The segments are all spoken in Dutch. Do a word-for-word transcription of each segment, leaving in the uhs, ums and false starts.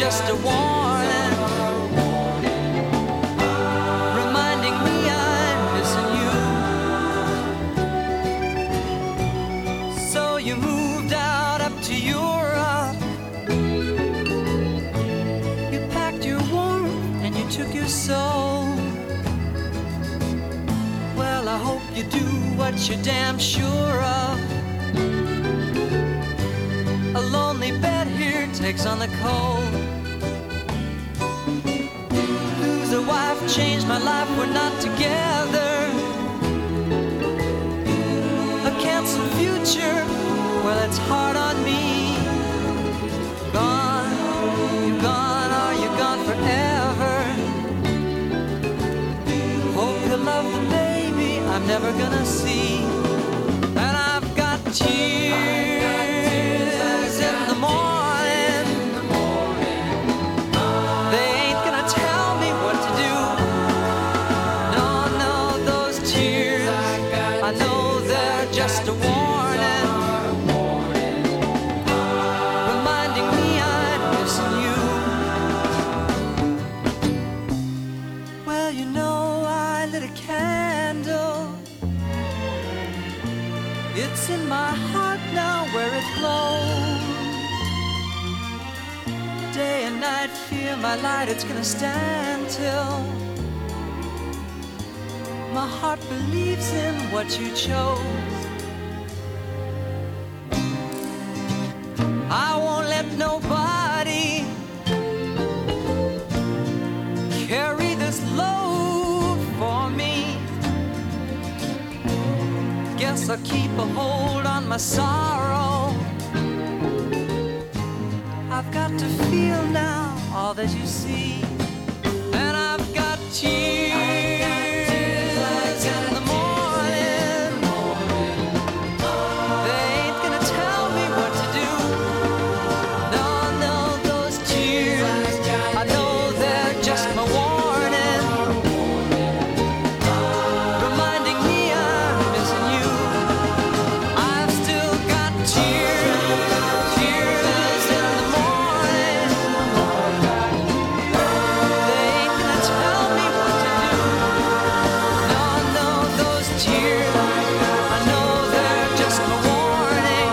just a warning, reminding me I'm missing you. So you moved out up to Europe, you packed your warmth and you took your soul. Well, I hope you do what you're damn sure of. A lonely bed here takes on the cold. Lose a wife, changed my life, we're not together. A canceled future, well, it's hard on me. Gone, you gone, are you gone forever? Hope you love the baby I'm never gonna see. And I've got tears in the morning. They ain't gonna tell me what to do. No, no, those tears, I know they're just a warning, reminding me I'm missing you. Well, you know I lit a candle. It's in my heart now where it glows. Day and night, fear my light, it's gonna stand till my heart believes in what you chose. I won't let nobody carry this load for me. Guess I'll keep a hold on my sorrow. I've got to feel now all that you see. And I've got tears in the morning. They ain't gonna tell me what to do. No, no, those tears, I know they're just my warning, reminding me I'm missing you. I've still got tears, tears in the morning. They ain't gonna tell me what to do. No, no, those tears, I know they're just my warning,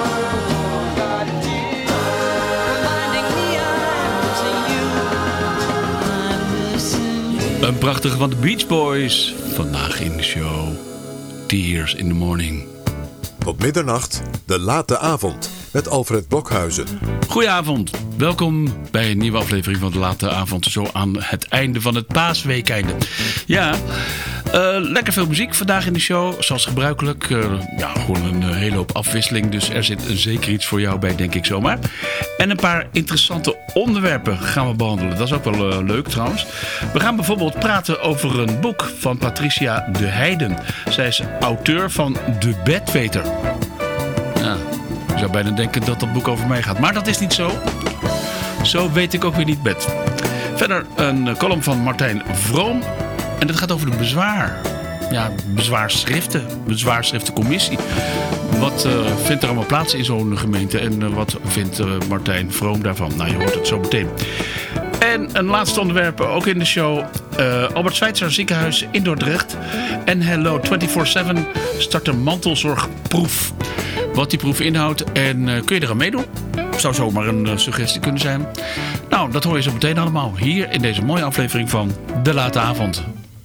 reminding me I'm missing you. I'm missing you. Een prachtige van de Beach Boys. Vandaag in de show. Tears in the Morning. Tot middernacht, de late avond met Alfred Blokhuizen. Goedenavond. Welkom bij een nieuwe aflevering van de late avond. Zo aan het einde van het paasweekeinde. Ja, uh, lekker veel muziek vandaag in de show. Zoals gebruikelijk. Uh, ja, gewoon een uh, hele hoop afwisseling. Dus er zit zeker iets voor jou bij, denk ik zomaar. En een paar interessante onderwerpen gaan we behandelen. Dat is ook wel uh, leuk trouwens. We gaan bijvoorbeeld praten over een boek van Patricia de Heijden. Zij is auteur van De Bedweter. Ja, ik zou bijna denken dat dat boek over mij gaat. Maar dat is niet zo. Zo weet ik ook weer niet bed. Verder een column van Martijn Vroom. En dat gaat over de bezwaar. Ja, bezwaarschriften. Bezwaarschriftencommissie. Wat uh, vindt er allemaal plaats in zo'n gemeente? En uh, wat vindt uh, Martijn Vroom daarvan? Nou, je hoort het zo meteen. En een laatste onderwerp, ook in de show. Uh, Albert Schweitzer ziekenhuis in Dordrecht. En Hello vierentwintig zeven start een mantelzorgproef. Wat die proef inhoudt en uh, kun je er aan meedoen? Zou zomaar een uh, suggestie kunnen zijn. Nou, dat hoor je zo meteen allemaal hier in deze mooie aflevering van De Late Avond.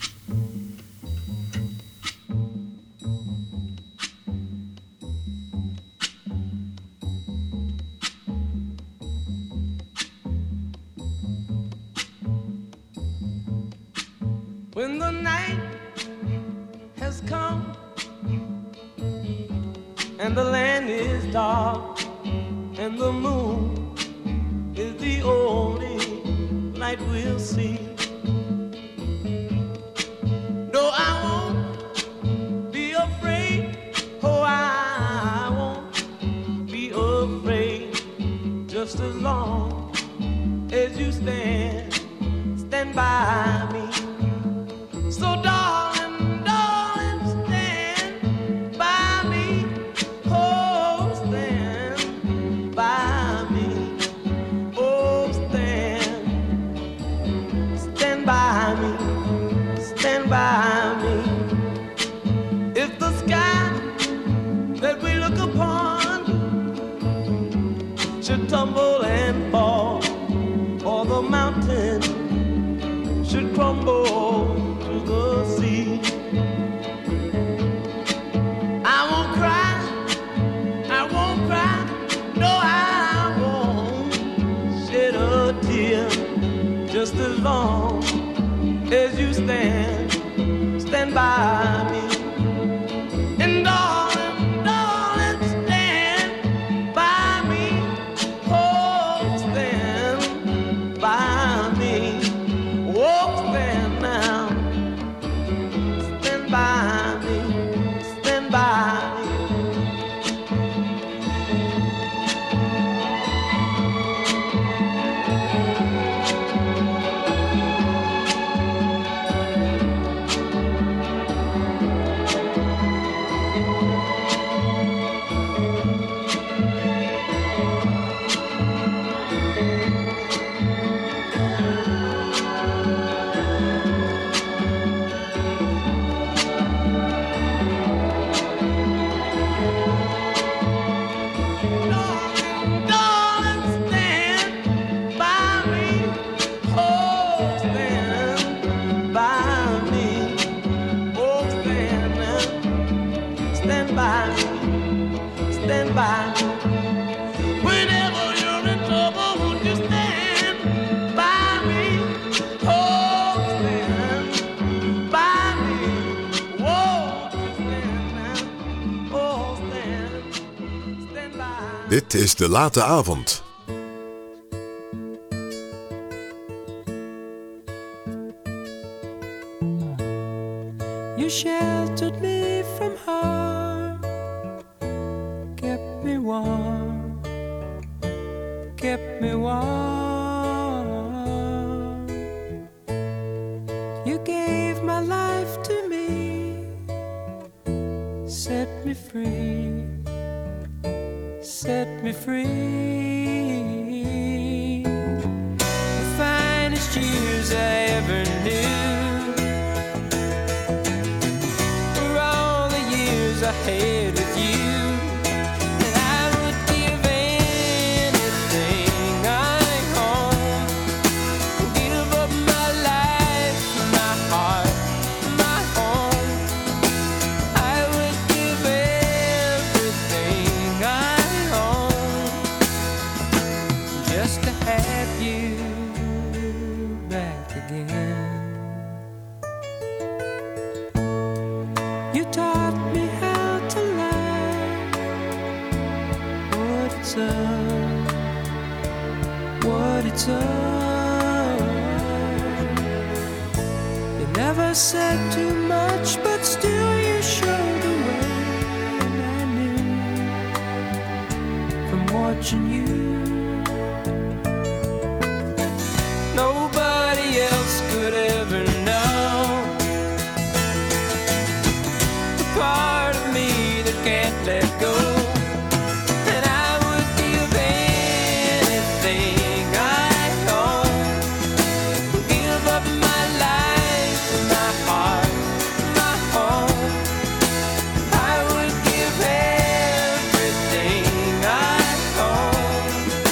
When the night has come and the land is dark and the moon is the only light we'll see. No, I won't be afraid. Oh, I won't be afraid. Just as long as you stand, stand by me. So darling, darling, stand by me. Oh, stand by me. Oh, stand the mountain should crumble to the sea. I won't cry, I won't cry, no, I won't shed a tear, just as long as you stand, stand by me. And darling, darling, stand by me. Oh, stand by me. Oh, stand now. Stand by me. Stand by me. Dit is De Late Avond. You sheltered me from harm, kept me warm, kept me warm. You gave my life to me, set me free, set me free. The finest years I ever knew were all the years I had with you. And I would give anything I own, give up my life, my heart, my home. I would give everything I just to have you back again. You taught me how to love, what it's up, what it's up. You never said too much, but still you showed the way. And I knew from watching you, nobody else could ever know the part of me that can't let go. And I would give anything I own, give up my life, my heart, my home. I would give everything I own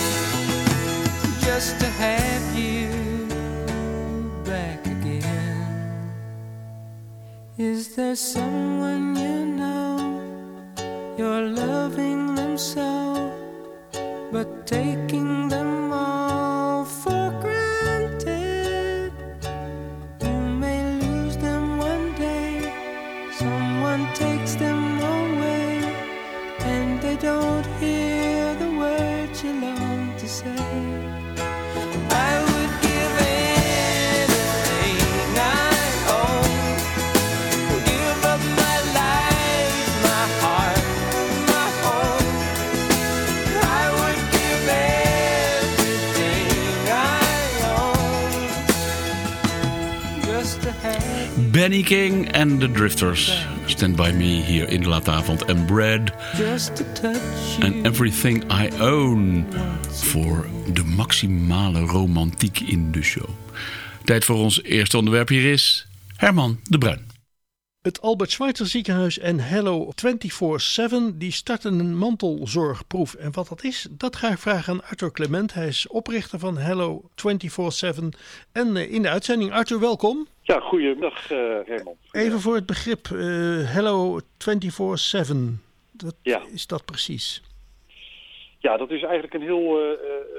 just to have you back again. Is there someone you know, you're loving them so, but taking them all for granted? You may lose them one day, someone takes them away, and they don't hear the words you long to say. I would give anything I own, give up my life, my heart, my home. I would give everything I own just to have Benny King en The Drifters. Stand By Me hier in De Late Avond. En Brad just to touch you. and Everything I Own. Voor de maximale romantiek in de show. Tijd voor ons eerste onderwerp hier is Herman de Bruin. Het Albert Schweitzer ziekenhuis en Hello vierentwintig zeven die starten een mantelzorgproef. En wat dat is, dat ga ik vragen aan Arthur Clement. Hij is oprichter van Hello vierentwintig zeven. En in de uitzending, Arthur, welkom. Ja, goedemiddag uh, Raymond. Even voor het begrip uh, Hello vierentwintig zeven. Wat ja. is dat precies? Ja, dat is eigenlijk een heel uh,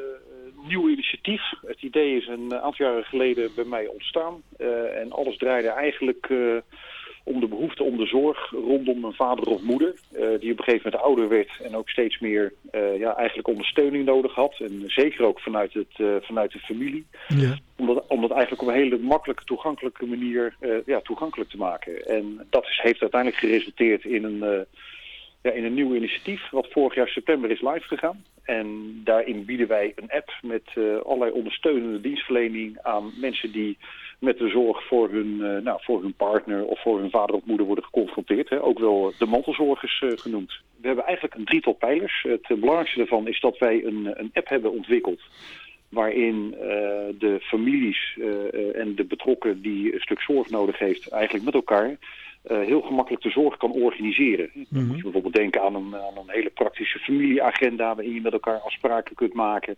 uh, nieuw initiatief. Het idee is een aantal jaren geleden bij mij ontstaan. Uh, en alles draaide eigenlijk uh, om de behoefte om de zorg rondom een vader of moeder. Uh, die op een gegeven moment ouder werd en ook steeds meer uh, ja, eigenlijk ondersteuning nodig had. En zeker ook vanuit, het, uh, vanuit de familie. Ja. Om, dat, om dat eigenlijk op een hele makkelijke, toegankelijke manier uh, ja, toegankelijk te maken. En dat is, heeft uiteindelijk geresulteerd in een... Uh, Ja, in een nieuw initiatief wat vorig jaar september is live gegaan. En daarin bieden wij een app met uh, allerlei ondersteunende dienstverlening aan mensen die met de zorg voor hun, uh, nou, voor hun partner of voor hun vader of moeder worden geconfronteerd. Hè. Ook wel de mantelzorgers uh, genoemd. We hebben eigenlijk een drietal pijlers. Het uh, belangrijkste daarvan is dat wij een, een app hebben ontwikkeld waarin uh, de families uh, uh, en de betrokken die een stuk zorg nodig heeft eigenlijk met elkaar Uh, heel gemakkelijk de zorg kan organiseren. Dan mm-hmm. moet je bijvoorbeeld denken aan een, aan een hele praktische familieagenda waarin je met elkaar afspraken kunt maken.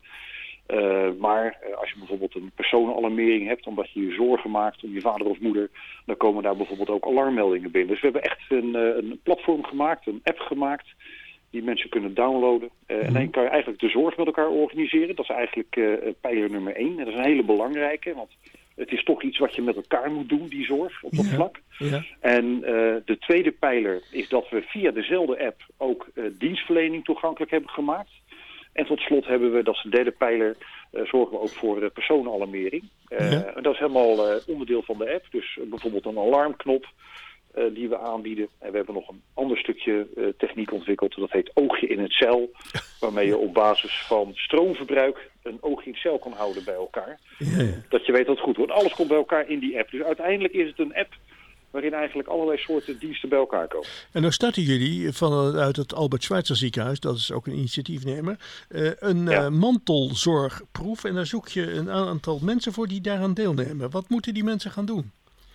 Uh, maar uh, als je bijvoorbeeld een personenalarmering hebt omdat je je zorgen maakt om je vader of moeder, dan komen daar bijvoorbeeld ook alarmmeldingen binnen. Dus we hebben echt een, uh, een platform gemaakt, een app gemaakt die mensen kunnen downloaden. Uh, mm-hmm. En dan kan je eigenlijk de zorg met elkaar organiseren. Dat is eigenlijk uh, pijler nummer één. En dat is een hele belangrijke, want het is toch iets wat je met elkaar moet doen, die zorg, op dat ja, vlak. Ja. En uh, de tweede pijler is dat we via dezelfde app ook uh, dienstverlening toegankelijk hebben gemaakt. En tot slot hebben we, dat is de derde pijler, uh, zorgen we ook voor uh, personenalarmering. Uh, ja. En dat is helemaal uh, onderdeel van de app. Dus uh, bijvoorbeeld een alarmknop uh, die we aanbieden. En we hebben nog een ander stukje uh, techniek ontwikkeld. Dat heet oogje in het cel. Waarmee je op basis van stroomverbruik een oogje in het cel kan houden bij elkaar. Ja, ja. Dat je weet dat het goed wordt. Alles komt bij elkaar in die app. Dus uiteindelijk is het een app waarin eigenlijk allerlei soorten diensten bij elkaar komen. En dan starten jullie vanuit het Albert Schweitzer ziekenhuis, dat is ook een initiatiefnemer, uh, een ja. uh, mantelzorgproef. En daar zoek je een aantal mensen voor die daaraan deelnemen. Wat moeten die mensen gaan doen?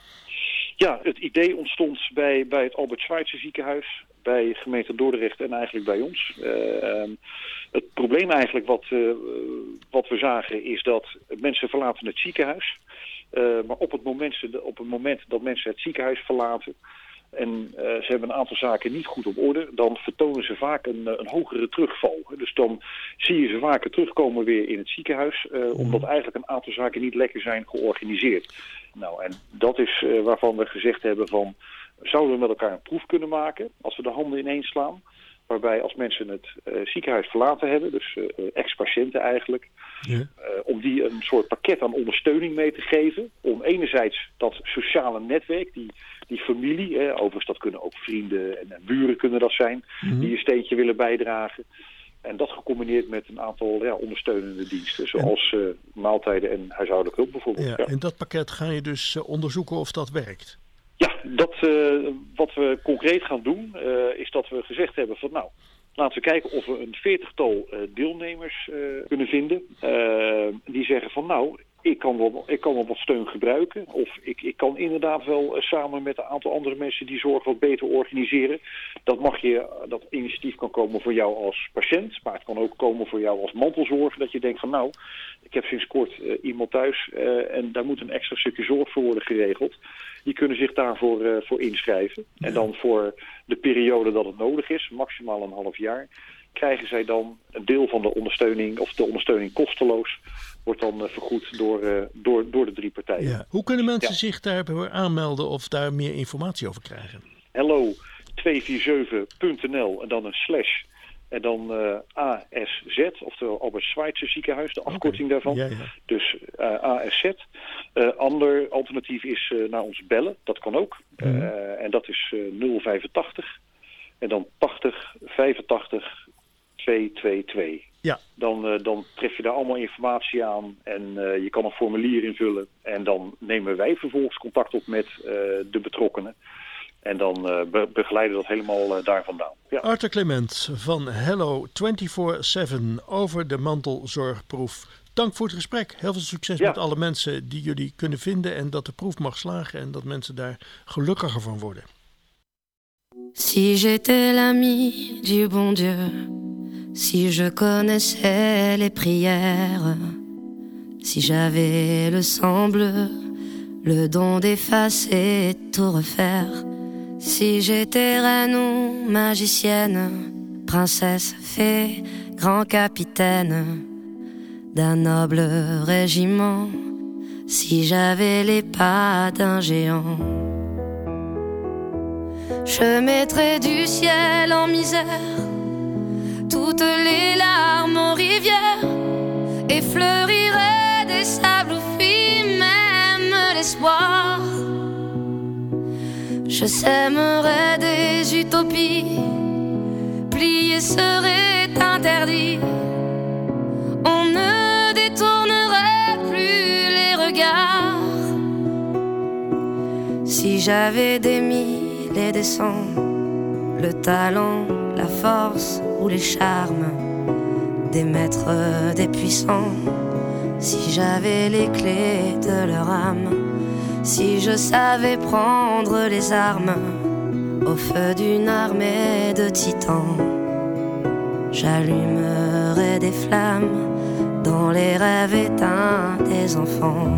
Ja, het idee ontstond bij, bij het Albert Schweitzer ziekenhuis, bij gemeente Dordrecht en eigenlijk bij ons. Uh, het probleem eigenlijk wat, uh, wat we zagen is dat mensen verlaten het ziekenhuis. Uh, maar op het, moment, op het moment dat mensen het ziekenhuis verlaten en uh, ze hebben een aantal zaken niet goed op orde, dan vertonen ze vaak een, een hogere terugval. Dus dan zie je ze vaker terugkomen weer in het ziekenhuis, uh, omdat eigenlijk een aantal zaken niet lekker zijn georganiseerd. Nou, en dat is uh, waarvan we gezegd hebben van, zouden we met elkaar een proef kunnen maken als we de handen ineens slaan? Waarbij als mensen het uh, ziekenhuis verlaten hebben, dus uh, ex-patiënten eigenlijk, ja. uh, om die een soort pakket aan ondersteuning mee te geven. Om enerzijds dat sociale netwerk, die, die familie, eh, overigens dat kunnen ook vrienden en, en buren kunnen dat zijn, mm-hmm. die een steentje willen bijdragen. En dat gecombineerd met een aantal ja, ondersteunende diensten, zoals uh, maaltijden en huishoudelijke hulp bijvoorbeeld. Ja, ja. In dat pakket ga je dus uh, onderzoeken of dat werkt. Ja, dat, uh, wat we concreet gaan doen, uh, is dat we gezegd hebben van nou, laten we kijken of we een veertigtal uh, deelnemers uh, kunnen vinden. Uh, die zeggen van nou, ik kan wel, ik kan wel wat steun gebruiken. Of ik, ik kan inderdaad wel uh, samen met een aantal andere mensen die zorg wat beter organiseren. Dat mag je, dat initiatief kan komen voor jou als patiënt. Maar het kan ook komen voor jou als mantelzorger. Dat je denkt van nou, ik heb sinds kort uh, iemand thuis uh, en daar moet een extra stukje zorg voor worden geregeld. Die kunnen zich daarvoor uh, voor inschrijven. Ja. En dan voor de periode dat het nodig is, maximaal een half jaar, krijgen zij dan een deel van de ondersteuning, of de ondersteuning kosteloos, wordt dan uh, vergoed door, uh, door, door de drie partijen. Ja. Hoe kunnen mensen ja. zich daarvoor aanmelden of daar meer informatie over krijgen? Hello tweehonderdzeventig punt n l en dan een slash en dan uh, A S Z, oftewel Albert Schweitzer ziekenhuis, de afkorting okay. daarvan. Ja, ja. Dus uh, A S Z. Uh, ander alternatief is uh, naar ons bellen, dat kan ook. Mm. Uh, en dat is uh, nul vijfentachtig en dan tachtig vijfentachtig tweehonderdtweeëntwintig. Ja. Dan, uh, dan tref je daar allemaal informatie aan en uh, je kan een formulier invullen. En dan nemen wij vervolgens contact op met uh, de betrokkenen. En dan uh, be- begeleiden we dat helemaal uh, daar vandaan. Ja. Arthur Clement van Hello vierentwintig zeven over de mantelzorgproef. Dank voor het gesprek. Heel veel succes ja. met alle mensen die jullie kunnen vinden. En dat de proef mag slagen en dat mensen daar gelukkiger van worden. Si j'étais l'ami du bon Dieu, si je connaissais les prières, si j'avais le sang bleu, le don d'effacer, tout refaire. Si j'étais reine ou magicienne, princesse, fée, grand capitaine d'un noble régiment, si j'avais les pas d'un géant, je mettrais du ciel en misère toutes les larmes aux rivières et fleurirais des sables où fuit même l'espoir. Je sèmerais des utopies, plier serait interdit. On ne détournerait plus les regards. Si j'avais des mille et des cents, le talent, la force ou les charmes des maîtres, des puissants, si j'avais les clés de leur âme, si je savais prendre les armes au feu d'une armée de titans, j'allumerais des flammes dans les rêves éteints des enfants.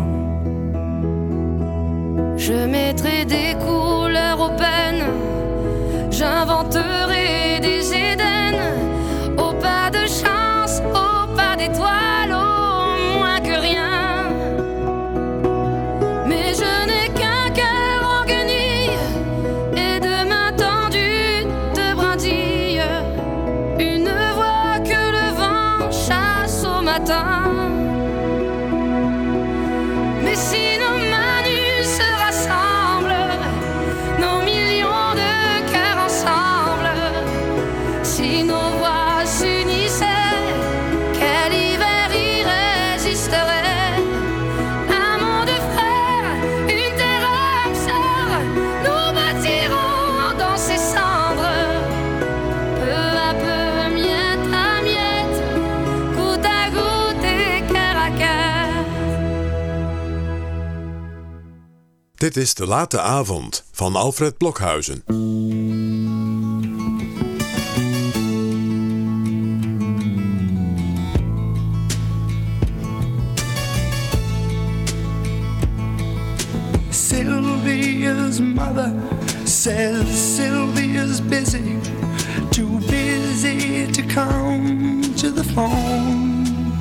Je mettrais des couleurs aux peines, j'inventerai des Éden, au pas de chance, au pas d'étoile, au moins que rien. Mais je n'ai qu'un cœur en guenille et de mains tendues de brindilles, une voix que le vent chasse au matin. Mais si nos mains nues se rassemblent, nos millions de cœurs ensemble, si nos voix s'unissaient, quel hiver irrésisterait. Un monde frère, une terre âme sœur, nous bâtirons dans ces cendres, peu à peu, miette à miette, goutte à goutte et cœur à cœur. Dit is De Late Avond van Alfred Blokhuizen. Sylvia's mother says Sylvia's busy, too busy to come to the phone.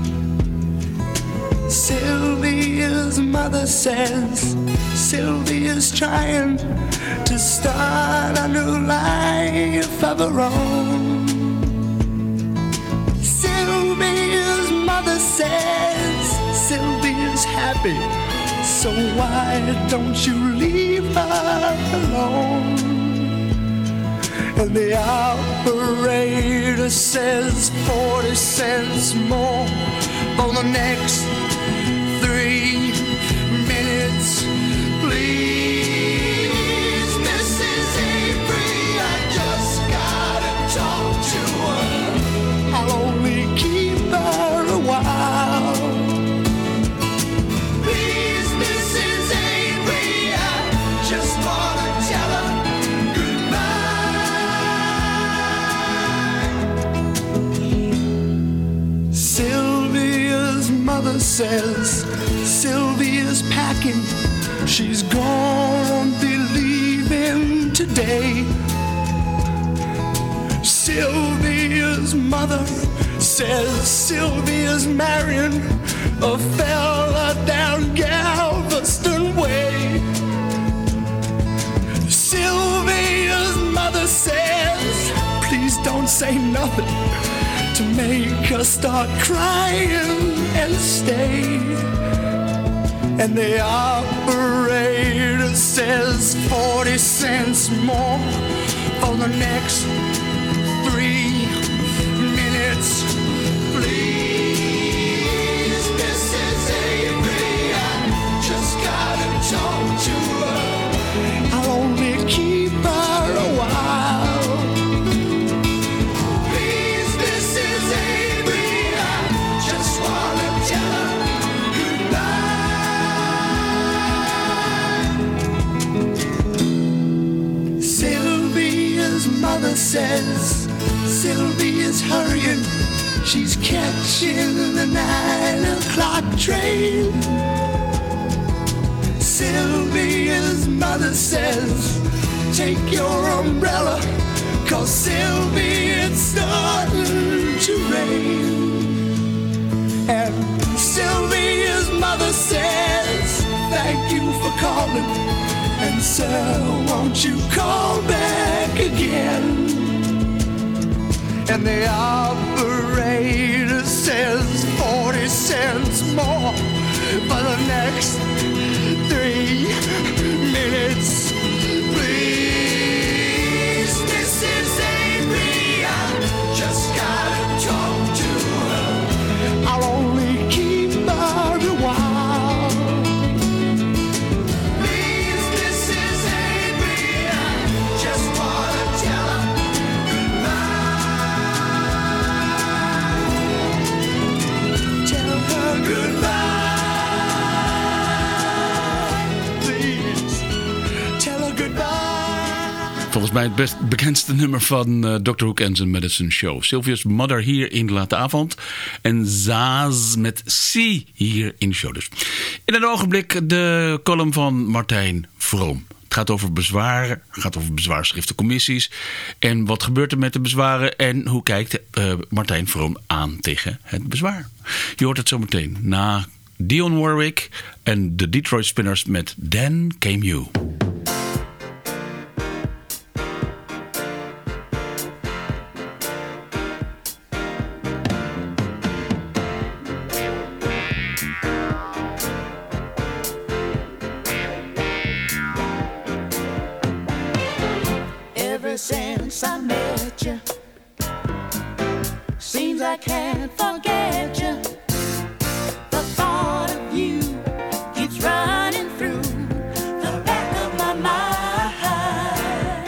Sylvia's mother says Sylvia's trying to start a new life of her own. Sylvia's mother says Sylvia's happy, so why don't you leave her alone? And the operator says forty cents more for the next three minutes. Please, Missus Avery, I just gotta talk to her. I'll only keep her a while. Please, Missus Avery, I just wanna tell her goodbye. Sylvia's mother says Sylvia's packing, she's gonna be leaving today. Sylvia's mother says Sylvia's marrying a fella down Galveston Way. Sylvia's mother says, please don't say nothing to make her start crying and stay. And the operator says forty cents more for the next three minutes. Please, Missus Avery, I just gotta talk to her. I'll only keep her a while. Please, Missus Avery, I just wanna tell her goodbye. Sylvia's says Sylvia's hurrying. She's catching the nine o'clock train. Sylvia's mother says, take your umbrella, 'cause Sylvia, it's starting to rain. And Sylvia's mother says, thank you for calling, and sir, won't you call back again? And the operator says forty cents more for the next three minutes. Please, Missus Avery, I just gotta talk to her. I'll only keep her a while. Please, Missus Avery, I just wanna tell her goodbye. Tell her goodbye. Please, tell her goodbye. Volgens mij het best bekendste nummer van uh, doctor Hook en zijn Medicine Show. Sylvia's Mother hier in de late avond. En Zaaz met C hier in de show dus. In een ogenblik de column van Martijn Vroom. Het gaat over bezwaren, het gaat over bezwaarschriftencommissies. En wat gebeurt er met de bezwaren en hoe kijkt uh, Martijn Vroom aan tegen het bezwaar. Je hoort het zo meteen na Dionne Warwick en de Detroit Spinners met Then Came You. Ever since I met you, seems I can't forget you. The thought of you keeps running through the back of my mind.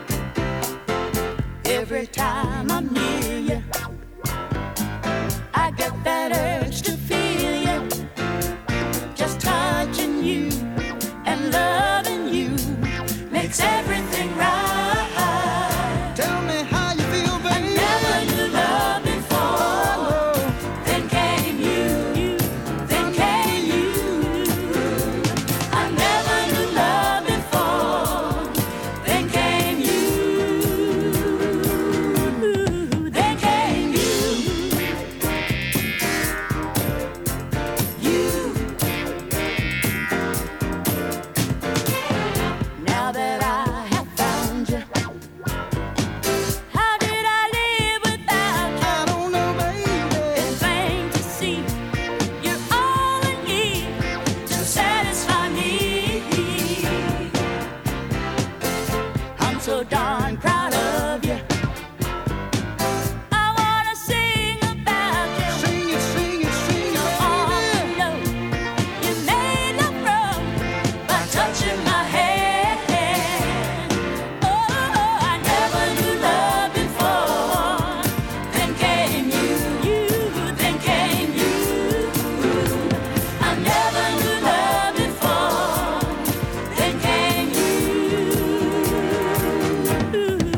Every time I'm near you, I get that urge to feel you. Just touching you and loving you makes everything right. Ooh.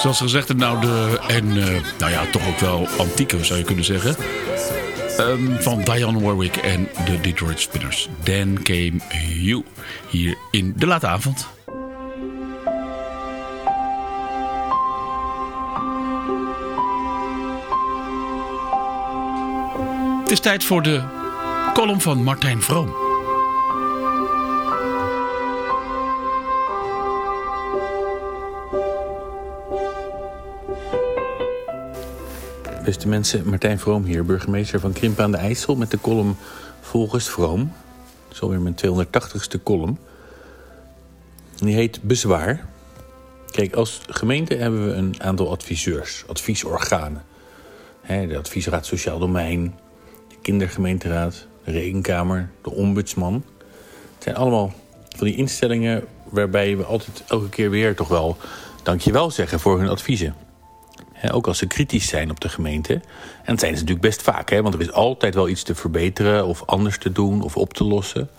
Zoals gezegd, een oude en uh, nou ja, toch ook wel antieke zou je kunnen zeggen. Um, van Dionne Warwick en de Detroit Spinners. Then Came You. Hier in de late avond. Het is tijd voor de column van Martijn Vroom. Beste mensen, Martijn Vroom hier, burgemeester van Krimpen aan de IJssel... met de column Volgens Vroom. Dat is alweer mijn tweehonderdtachtigste column. Die heet Bezwaar. Kijk, als gemeente hebben we een aantal adviseurs, adviesorganen. He, de adviesraad Sociaal Domein, de kindergemeenteraad, de rekenkamer, de ombudsman. Het zijn allemaal van die instellingen waarbij we altijd elke keer weer toch wel dankjewel zeggen voor hun adviezen. He, ook als ze kritisch zijn op de gemeente. En dat zijn ze natuurlijk best vaak, hè, want er is altijd wel iets te verbeteren of anders te doen of op te lossen.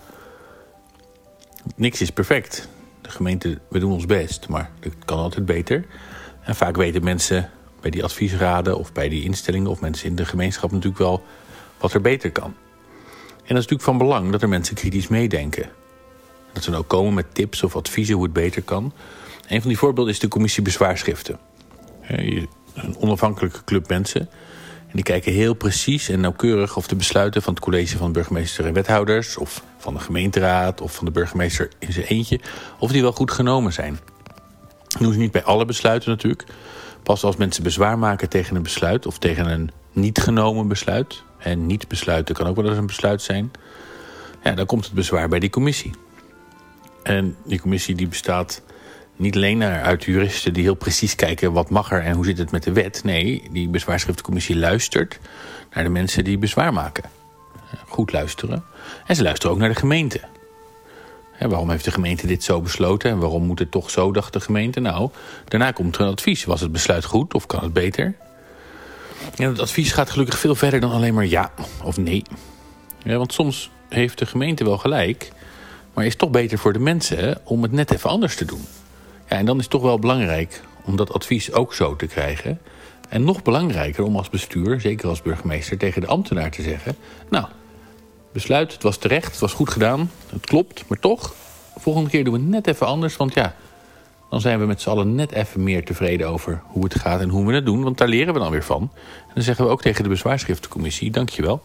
Niks is perfect. De gemeente, we doen ons best, maar het kan altijd beter. En vaak weten mensen bij die adviesraden of bij die instellingen of mensen in de gemeenschap natuurlijk wel wat er beter kan. En dat is natuurlijk van belang dat er mensen kritisch meedenken. Dat ze dan ook komen met tips of adviezen hoe het beter kan. Een van die voorbeelden is de commissie bezwaarschriften. Een onafhankelijke club mensen. En die kijken heel precies en nauwkeurig of de besluiten van het college van burgemeester en wethouders, of van de gemeenteraad of van de burgemeester in zijn eentje, of die wel goed genomen zijn. Dat doen ze niet bij alle besluiten natuurlijk. Pas als mensen bezwaar maken tegen een besluit of tegen een niet genomen besluit, en niet besluiten kan ook wel eens een besluit zijn, ja, dan komt het bezwaar bij die commissie. En die commissie die bestaat niet alleen uit juristen die heel precies kijken wat mag er en hoe zit het met de wet. Nee, die bezwaarschriftencommissie luistert naar de mensen die bezwaar maken. Goed luisteren. En ze luisteren ook naar de gemeente. He, waarom heeft de gemeente dit zo besloten en waarom moet het toch zo, dacht de gemeente? Nou, daarna komt er een advies. Was het besluit goed of kan het beter? En het advies gaat gelukkig veel verder dan alleen maar ja of nee. Ja, want soms heeft de gemeente wel gelijk, maar is het toch beter voor de mensen om het net even anders te doen. Ja, en dan is het toch wel belangrijk om dat advies ook zo te krijgen. En nog belangrijker om als bestuur, zeker als burgemeester, tegen de ambtenaar te zeggen: nou, besluit, het was terecht, het was goed gedaan, het klopt, maar toch, de volgende keer doen we het net even anders. Want ja, dan zijn we met z'n allen net even meer tevreden over hoe het gaat en hoe we het doen. Want daar leren we dan weer van. En dan zeggen we ook tegen de bezwaarschriftencommissie: dankjewel.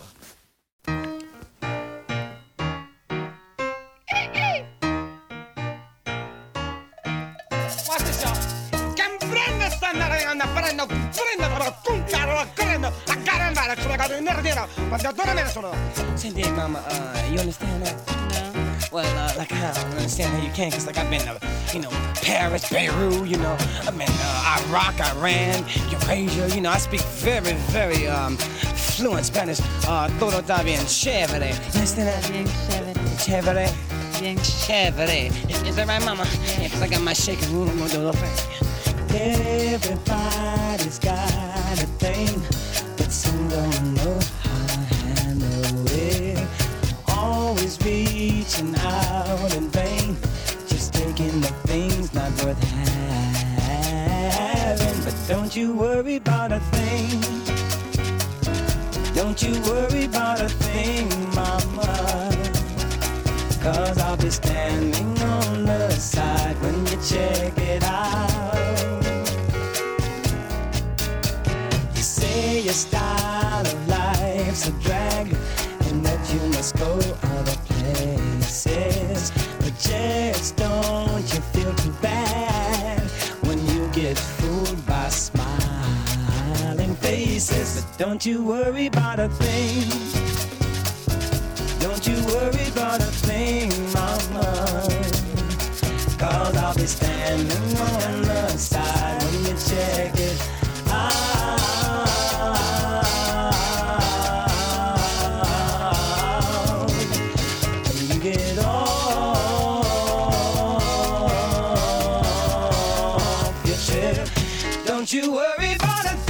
Senti, mama, uh, you understand that? No. Well, uh, like, I don't understand how you can, because, like, I've been to, you know, Paris, Beirut, you know, I've been to uh, Iraq, Iran, Eurasia, you know, I speak very, very um, fluent Spanish. Uh, todo está bien chévere. You understand that? Bien chévere. Chévere. Bien chévere. Is, is that right, mama? Yeah, because I got my shaking room, I'm going to do a little thing. Everybody's got a thing, but some don't know how to handle it. Always reaching out in vain, just taking the things not worth having. But don't you worry about a thing. Don't you worry about a thing, mama, 'cause I'll be standing on the side when you check it out. You say your style of life's a drag and that you must go other places, but just don't you feel too bad when you get fooled by smiling faces. But don't you worry about a thing. Don't you worry about a thing, mama, 'cause I'll be standing on the side when you check it out. When you get off your chair, don't you worry about a thing.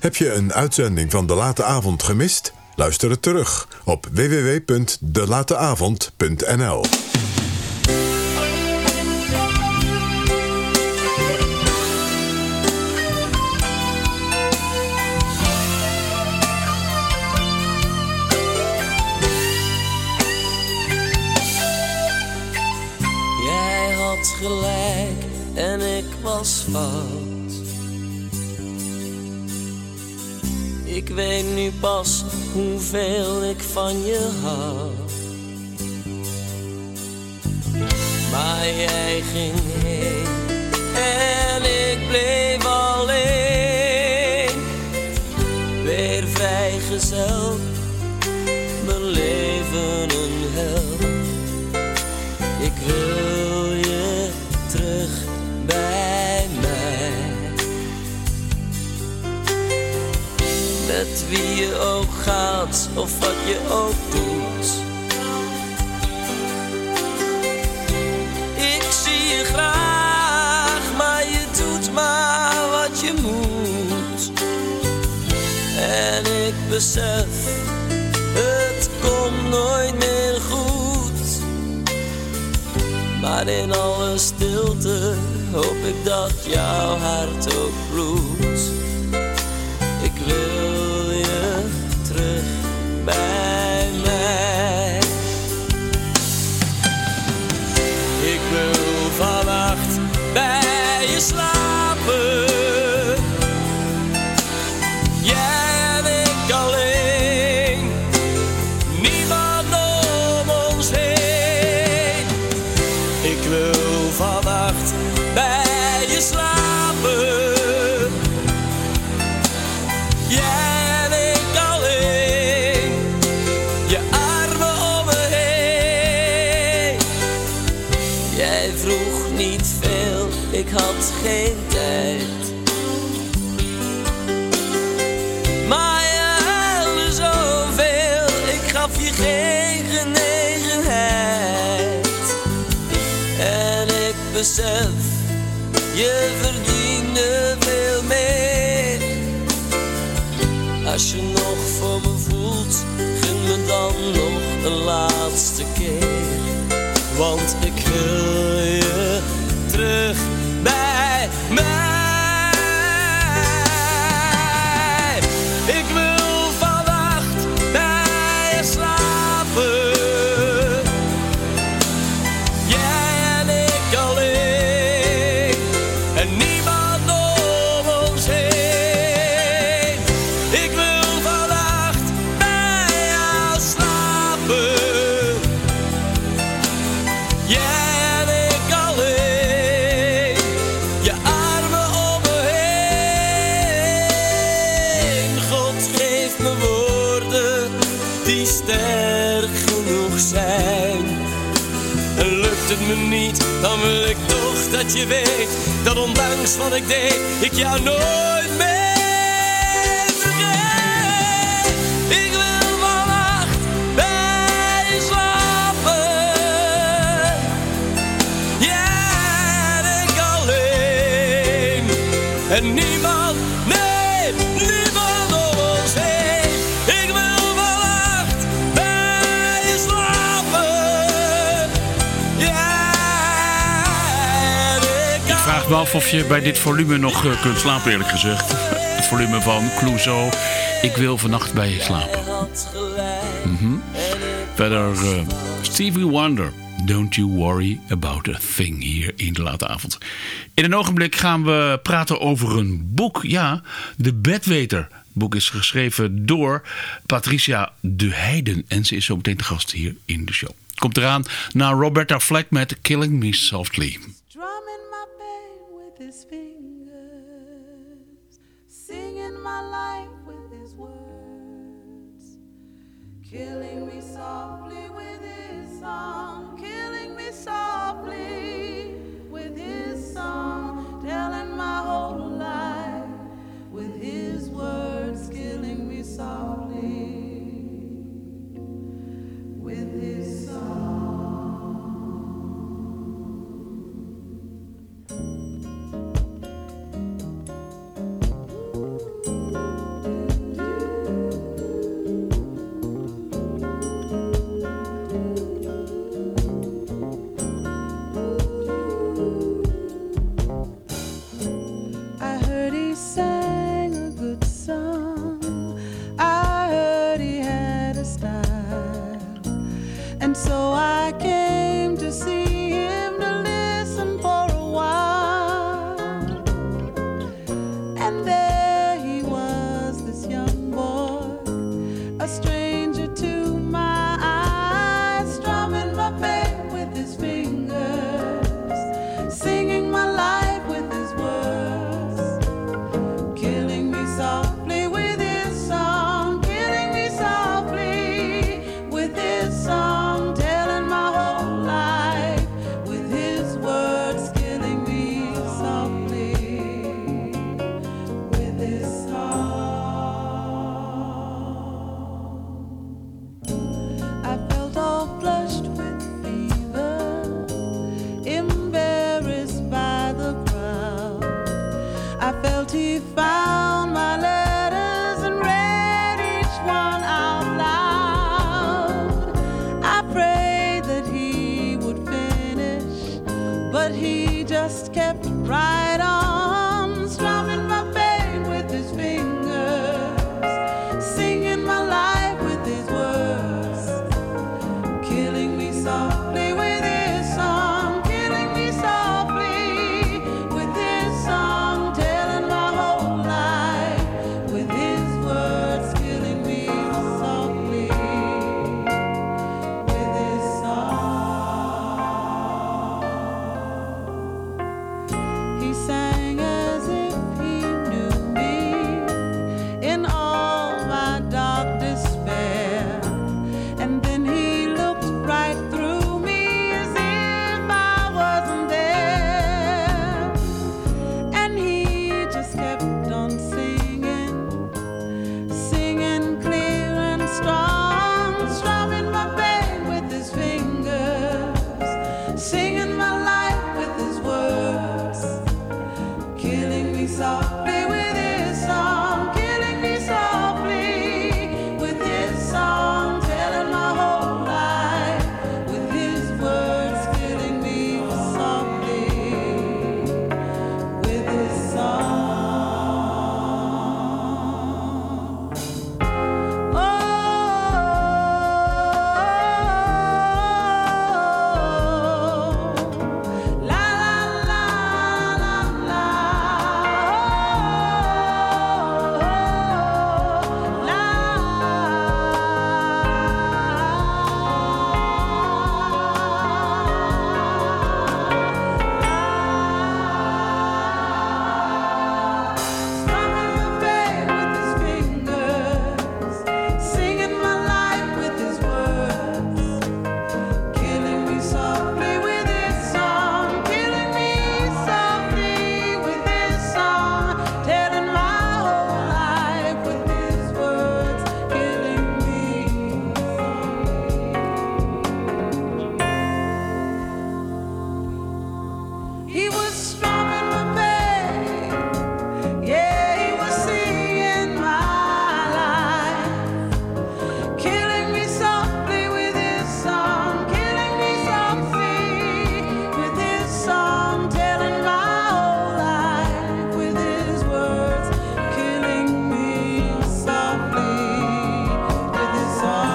Heb je een uitzending van De Late Avond gemist? Luister het terug op w w w punt de late avond punt n l. Jij had gelijk en ik was fout. Ik weet nu pas hoeveel ik van je hou. Maar jij ging heen en ik bleef alleen. Weer vrijgezel, mijn leven een hel. Ik wil je terug bij mij. Met wie je ook gaat of wat je ook doet. Ik zie je graag, maar je doet maar wat je moet. En ik besef, het komt nooit meer goed. Maar in alle stilte hoop ik dat jouw hart ook bloedt. Ik wil je terug bij mij. Ik wil vannacht bij je slapen. Jij en ik alleen. Niemand om ons heen. Ik wil vannacht bij je slapen. Jij en ik alleen, je armen om me heen. Jij vroeg niet veel, ik had geen tijd. Maar je huilde zoveel, ik gaf je geen genegenheid. En ik besef, je verdiende veel meer. Als je nog voor me voelt, gun me dan nog een laatste keer. Want ik wil je terug bij mij. Ik wil vannacht bij je slapen. Jij en ik alleen. En niemand om ons heen. Ik wil vannacht bij jou slapen. Jij en ik alleen. Je armen om me heen. God geeft me woorden die sterk genoeg zijn. En lukt het me niet, dan wil ik toch dat je weet dat ondanks wat ik deed, ik jou nooit meer vergeet. Ik wil vannacht bij je slapen. Jij en ik alleen. En niemand, nee, niemand om ons heen. Ik wil vannacht bij je slapen. Jij en ik Ik vraag me af of je bij dit volume nog uh, kunt slapen, eerlijk gezegd. Het volume van Clouseau. Ik wil vannacht bij je slapen. Mm-hmm. Verder uh, Stevie Wonder. Don't you worry about a thing, hier in de late avond. In een ogenblik gaan we praten over een boek. Ja, De Bedweter. Het boek is geschreven door Patricia de Heijden. En ze is zo meteen te gast hier in de show. Komt eraan naar Roberta Flack met Killing Me Softly. Drumming my pain with his fingers, singing my life with his words, killing me softly with his song, killing me softly with his song, telling my whole life with his words, killing me softly with his song. closer to my eyes, strumming my pain with his fingers, singing my life with his words, killing me softly with his song, killing me softly with his song, telling my whole life with his words, killing me softly with his song. I felt all flushed with fever, embarrassed by the crowd. I felt he found my letters and read each one out loud. I prayed that he would finish, but he just kept right on, strumming my pain with his fingers, singing my life with his words, killing me softly with his song, killing me softly with his song, telling my whole life with his words, killing me softly with his song. He sang as if he knew me in all my dark despair, and then he looked right through me as if I wasn't there, and he just kept on singing, singing clear and strong, strumming my pain with his fingers, singing my life with his words, killing me softly with his song, killing me softly with his song, telling my whole life with his words, killing me softly with his song. Oh, la la la la la. Strumming my pain with his fingers, singing my life with his words, killing me softly with his song, killing me softly with his song, telling my whole life with his words, killing me softly. He was strumming my pain, yeah, he was singing my life, killing me softly with his song, killing me softly with his song, telling my whole life with his words, killing me softly with his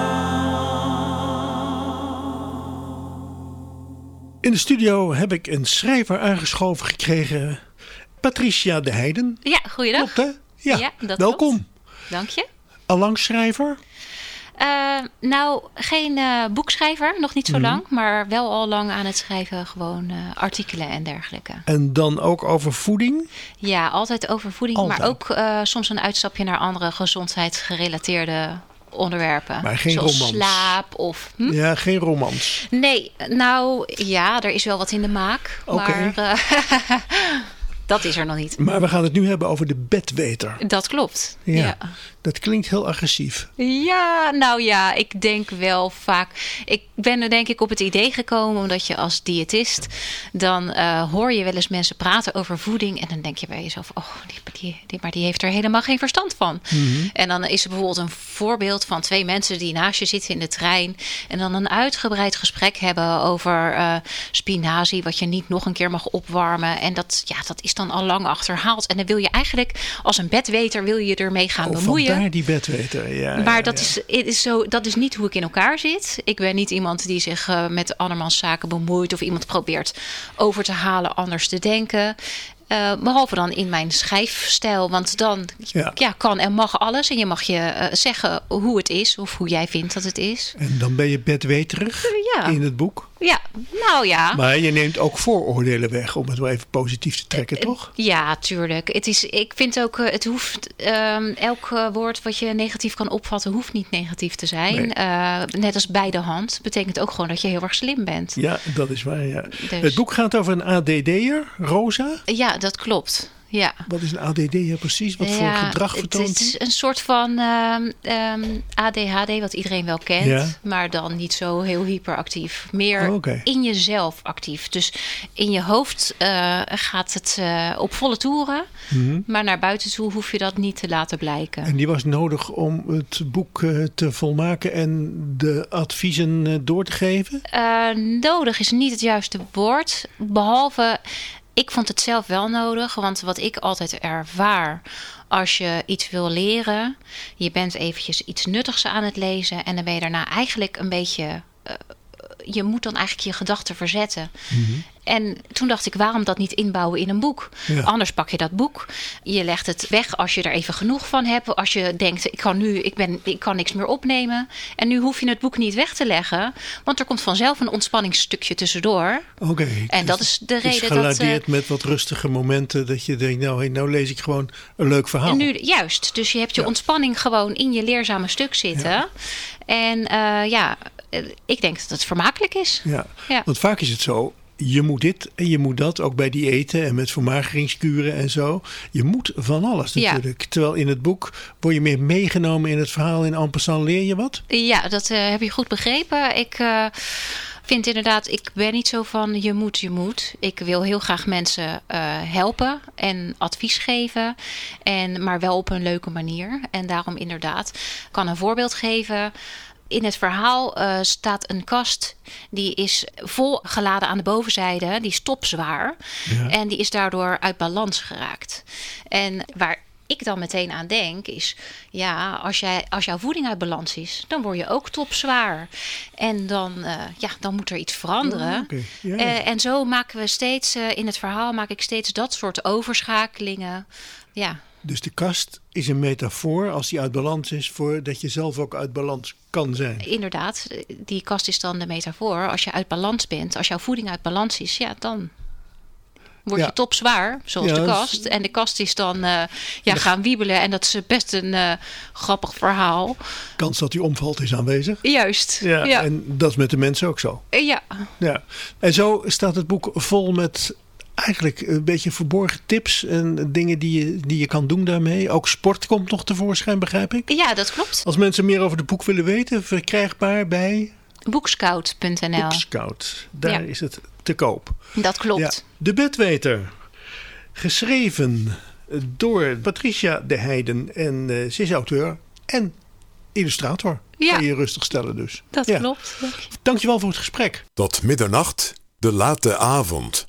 song. In de studio heb ik een schrijver aangeschoven gekregen. Patricia de Heiden. Ja, goeiedag. Klopt, hè? Ja, Ja, dat welkom. klopt. Dank je. Allang schrijver? Eh, nou, geen eh, boekschrijver, nog niet zo Mhm. lang. Maar wel al lang aan het schrijven, gewoon eh, artikelen en dergelijke. En dan ook over voeding? Ja, altijd over voeding. Altijd. Maar ook eh, soms een uitstapje naar andere gezondheidsgerelateerde onderwerpen. Maar geen zoals romans. slaap of... hm? Ja, geen romans. Nee, nou ja, er is wel wat in de maak. Oké. Maar eh, dat is er nog niet. Maar we gaan het nu hebben over de bedweter. Dat klopt. Ja, ja. dat klinkt heel agressief. Ja, nou ja, ik denk wel vaak. Ik ben er denk ik op het idee gekomen omdat je als diëtist dan uh, hoor je wel eens mensen praten over voeding en dan denk je bij jezelf, oh, die, die, die, maar die heeft er helemaal geen verstand van. Mm-hmm. En dan is er bijvoorbeeld een voorbeeld van twee mensen die naast je zitten in de trein en dan een uitgebreid gesprek hebben over uh, spinazie, wat je niet nog een keer mag opwarmen. En dat, ja, dat is dan al lang achterhaald. En dan wil je eigenlijk als een bedweter wil je ermee gaan oh, bemoeien. Vandaar die bedweter. Ja, maar ja, dat, ja. Is, het is zo, dat is niet hoe ik in elkaar zit. Ik ben niet iemand die zich uh, met andermans zaken bemoeit of iemand probeert over te halen anders te denken. Uh, behalve dan in mijn schrijfstijl. Want dan ja. Ja, kan en mag alles. En je mag je uh, zeggen hoe het is. Of hoe jij vindt dat het is. En dan ben je bedweterig ja. in het boek. Ja, nou ja. Maar je neemt ook vooroordelen weg. Om het wel even positief te trekken, uh, toch? Ja, tuurlijk. Het is, ik vind ook, uh, het hoeft... Um, elk uh, woord wat je negatief kan opvatten... hoeft niet negatief te zijn. Nee. Uh, net als bij de hand. Betekent ook gewoon dat je heel erg slim bent. Ja, dat is waar, ja. Dus. Het boek gaat over een A D D'er, Rosa. Ja, dat klopt. Ja. Wat is een A D D'er precies? Wat ja, voor gedrag vertoont het? Het is een soort van um, um, A D H D, wat iedereen wel kent. Ja. Maar dan niet zo heel hyperactief. Meer oh, okay. in jezelf actief. Dus in je hoofd uh, gaat het uh, op volle toeren. Mm-hmm. Maar naar buiten toe hoef je dat niet te laten blijken. En die was nodig om het boek uh, te volmaken en de adviezen uh, door te geven? Uh, nodig is niet het juiste woord. Behalve... Ik vond het zelf wel nodig, want wat ik altijd ervaar als je iets wil leren, je bent eventjes iets nuttigs aan het lezen en dan ben je daarna eigenlijk een beetje, uh, je moet dan eigenlijk je gedachten verzetten. Mm-hmm. En toen dacht ik, waarom dat niet inbouwen in een boek? Ja. Anders pak je dat boek. Je legt het weg als je er even genoeg van hebt. Als je denkt, ik kan nu, ik ben, ik kan niks meer opnemen. En nu hoef je het boek niet weg te leggen. Want er komt vanzelf een ontspanningsstukje tussendoor. Oké. Okay, en dus, dat is de reden dat... geladeerd uh, met wat rustige momenten. Dat je denkt, nou, hey, nou lees ik gewoon een leuk verhaal. En nu, juist. Dus je hebt je ja. ontspanning gewoon in je leerzame stuk zitten. Ja. En uh, ja, ik denk dat het vermakelijk is. Ja. Ja. Want vaak is het zo... Je moet dit en je moet dat, ook bij diëten en met vermageringskuren en zo. Je moet van alles natuurlijk. Ja. Terwijl in het boek word je meer meegenomen in het verhaal. In en passant leer je wat? Ja, dat uh, heb je goed begrepen. Ik uh, vind inderdaad, ik ben niet zo van je moet, je moet. Ik wil heel graag mensen uh, helpen en advies geven. En, maar wel op een leuke manier. En daarom inderdaad, kan een voorbeeld geven... In het verhaal uh, staat een kast die is vol geladen aan de bovenzijde. Die is topzwaar. Ja. En die is daardoor uit balans geraakt. En waar ik dan meteen aan denk is... ja, als, jij, als jouw voeding uit balans is... dan word je ook topzwaar. En dan, uh, ja, dan moet er iets veranderen. Oh, okay. Ja, ja. Uh, en zo maken we steeds... Uh, in het verhaal maak ik steeds dat soort overschakelingen. Ja. Dus de kast is een metafoor als die uit balans is... voor dat je zelf ook uit balans kan zijn. Inderdaad, die kast is dan de metafoor. Als je uit balans bent, als jouw voeding uit balans is... ja, dan word je ja. topzwaar, zoals ja, de kast. En de kast is dan uh, ja, ja. gaan wiebelen. En dat is best een uh, grappig verhaal. Kans dat hij omvalt is aanwezig. Juist. Ja, ja. En dat is met de mensen ook zo. Ja. ja. En zo staat het boek vol met... eigenlijk een beetje verborgen tips en dingen die je, die je kan doen daarmee. Ook sport komt nog tevoorschijn, begrijp ik? Ja, dat klopt. Als mensen meer over het boek willen weten, verkrijgbaar bij... boekscout punt n l. Boekscout, daar ja. is het te koop. Dat klopt. Ja. De Bedweter, geschreven door Patricia de Heijden. En uh, ze is auteur en illustrator. Ja. Kan je rustig stellen dus. Dat ja. klopt. Dankjewel voor het gesprek. Tot middernacht, de late avond.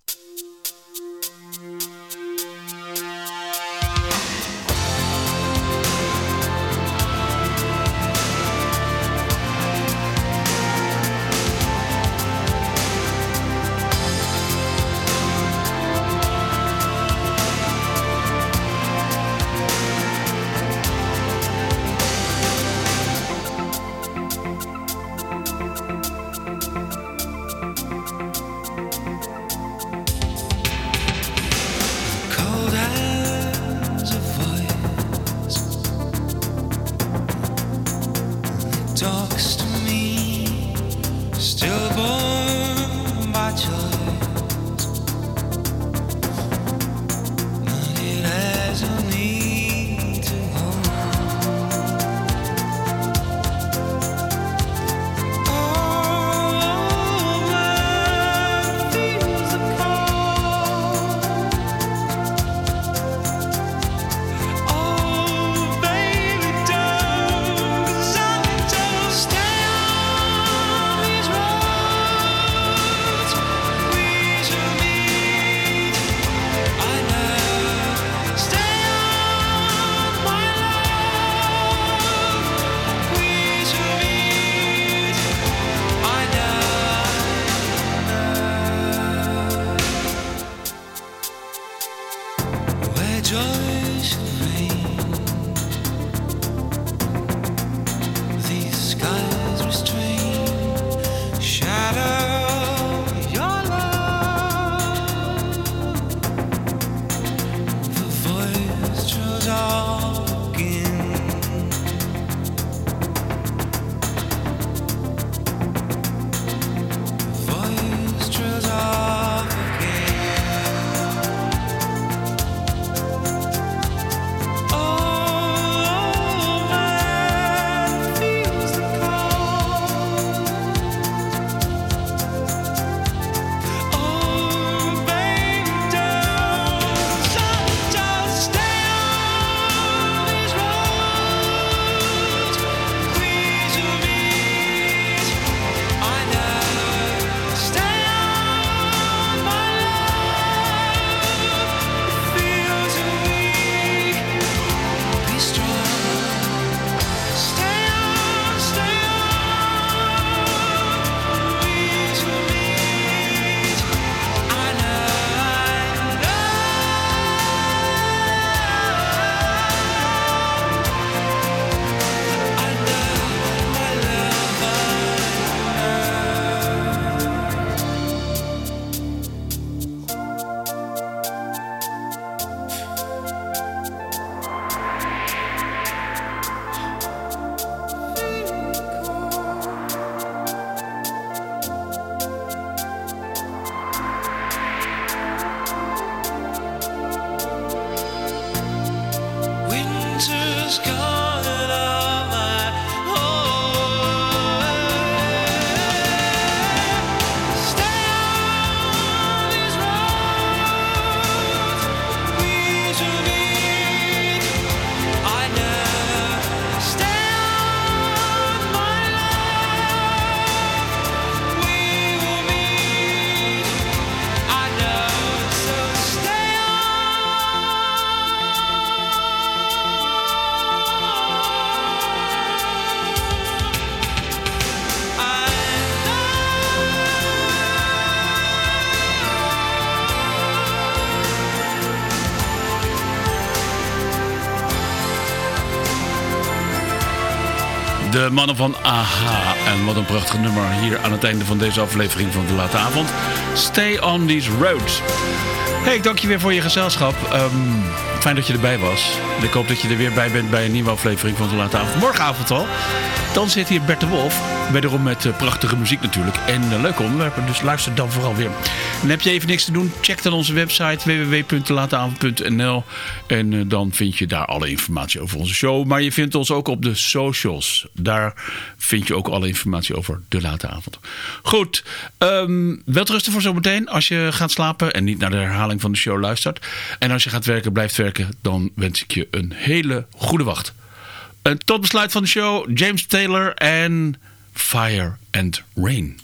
De mannen van Aha. En wat een prachtig nummer hier aan het einde van deze aflevering van De Late Avond. Stay on these roads. Hey, ik dank je weer voor je gezelschap. Um, fijn dat je erbij was. En ik hoop dat je er weer bij bent bij een nieuwe aflevering van De Late Avond. Morgenavond al. Dan zit hier Bert de Wolf. Wederom met uh, prachtige muziek natuurlijk. En uh, leuke onderwerpen. Dus luister dan vooral weer. En heb je even niks te doen? Check dan onze website w w w punt de late avond punt n l. En uh, dan vind je daar alle informatie over onze show. Maar je vindt ons ook op de socials. Daar vind je ook alle informatie over De Late Avond. Goed. Um, welterusten voor zometeen. Als je gaat slapen en niet naar de herhaling van de show luistert. En als je gaat werken, blijft werken. Dan wens ik je een hele goede wacht. En tot besluit van de show. James Taylor en Fire and Rain.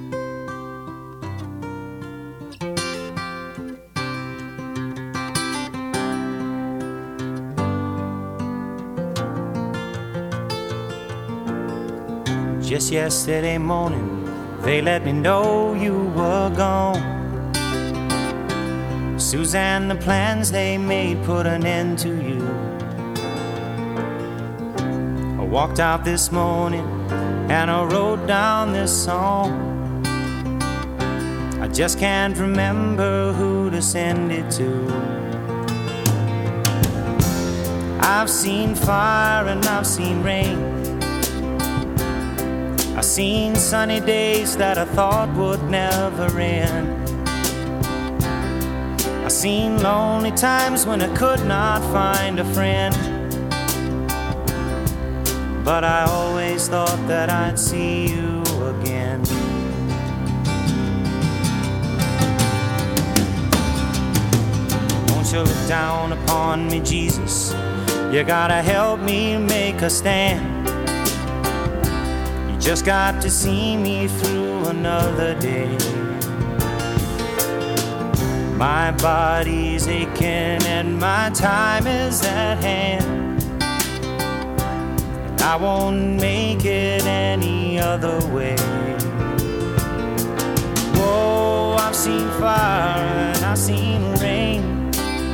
Just yesterday morning, they let me know you were gone. Suzanne, the plans they made put an end to you. I walked out this morning and I wrote down this song. I just can't remember who to send it to. I've seen fire and I've seen rain. I've seen sunny days that I thought would never end. I've seen lonely times when I could not find a friend. But I always thought that I'd see you again. Won't you look down upon me, Jesus? You gotta help me make a stand. Just got to see me through another day. My body's aching and my time is at hand. I won't make it any other way. Whoa, I've seen fire and I've seen rain.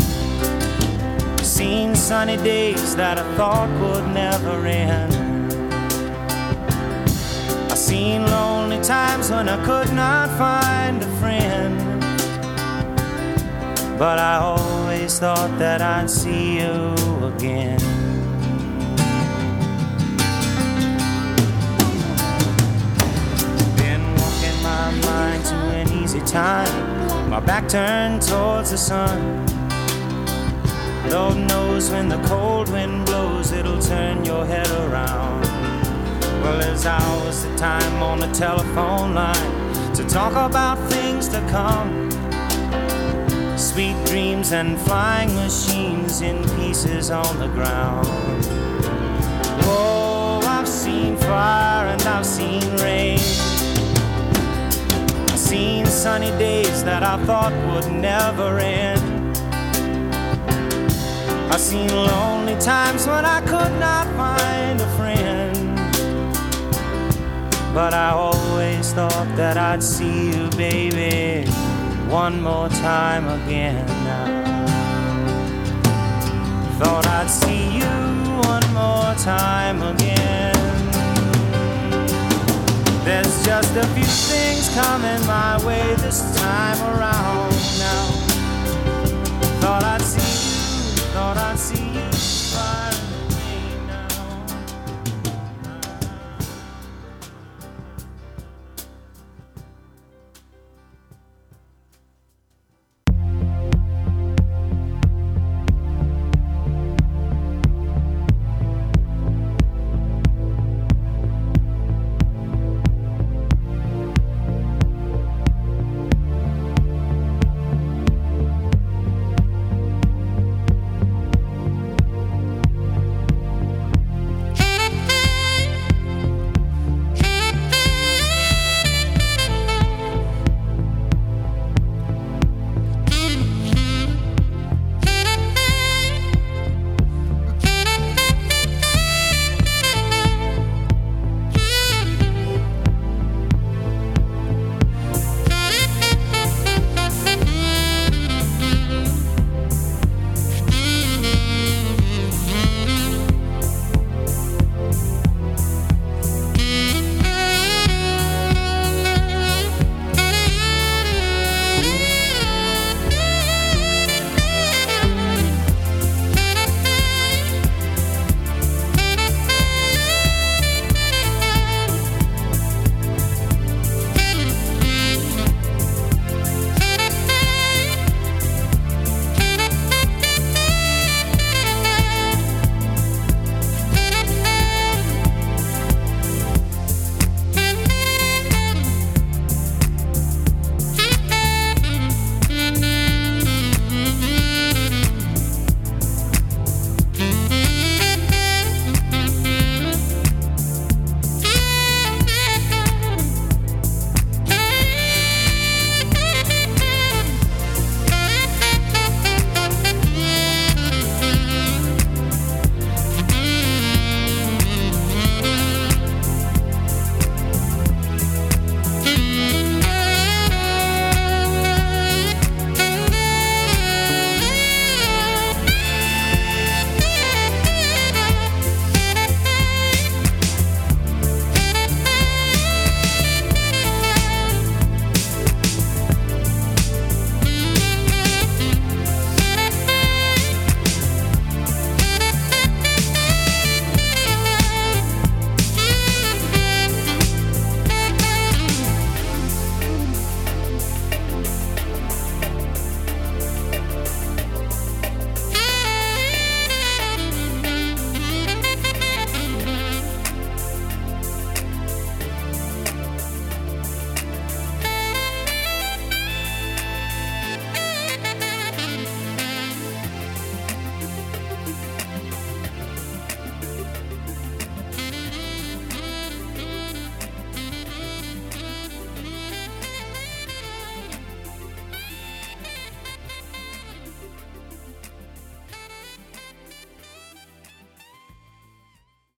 Seen sunny days that I thought would never end. Seen lonely times when I could not find a friend. But I always thought that I'd see you again. Been walking my mind to an easy time, my back turned towards the sun. Lord knows when the cold wind blows, it'll turn your head around. Well, there's hours of time on the telephone line to talk about things to come. Sweet dreams and flying machines in pieces on the ground. Whoa, I've seen fire and I've seen rain. I've seen sunny days that I thought would never end. I've seen lonely times when I could not find a friend. But I always thought that I'd see you, baby, one more time again now. Thought I'd see you one more time again. There's just a few things coming my way this time around now. Thought I'd see you, thought I'd see you.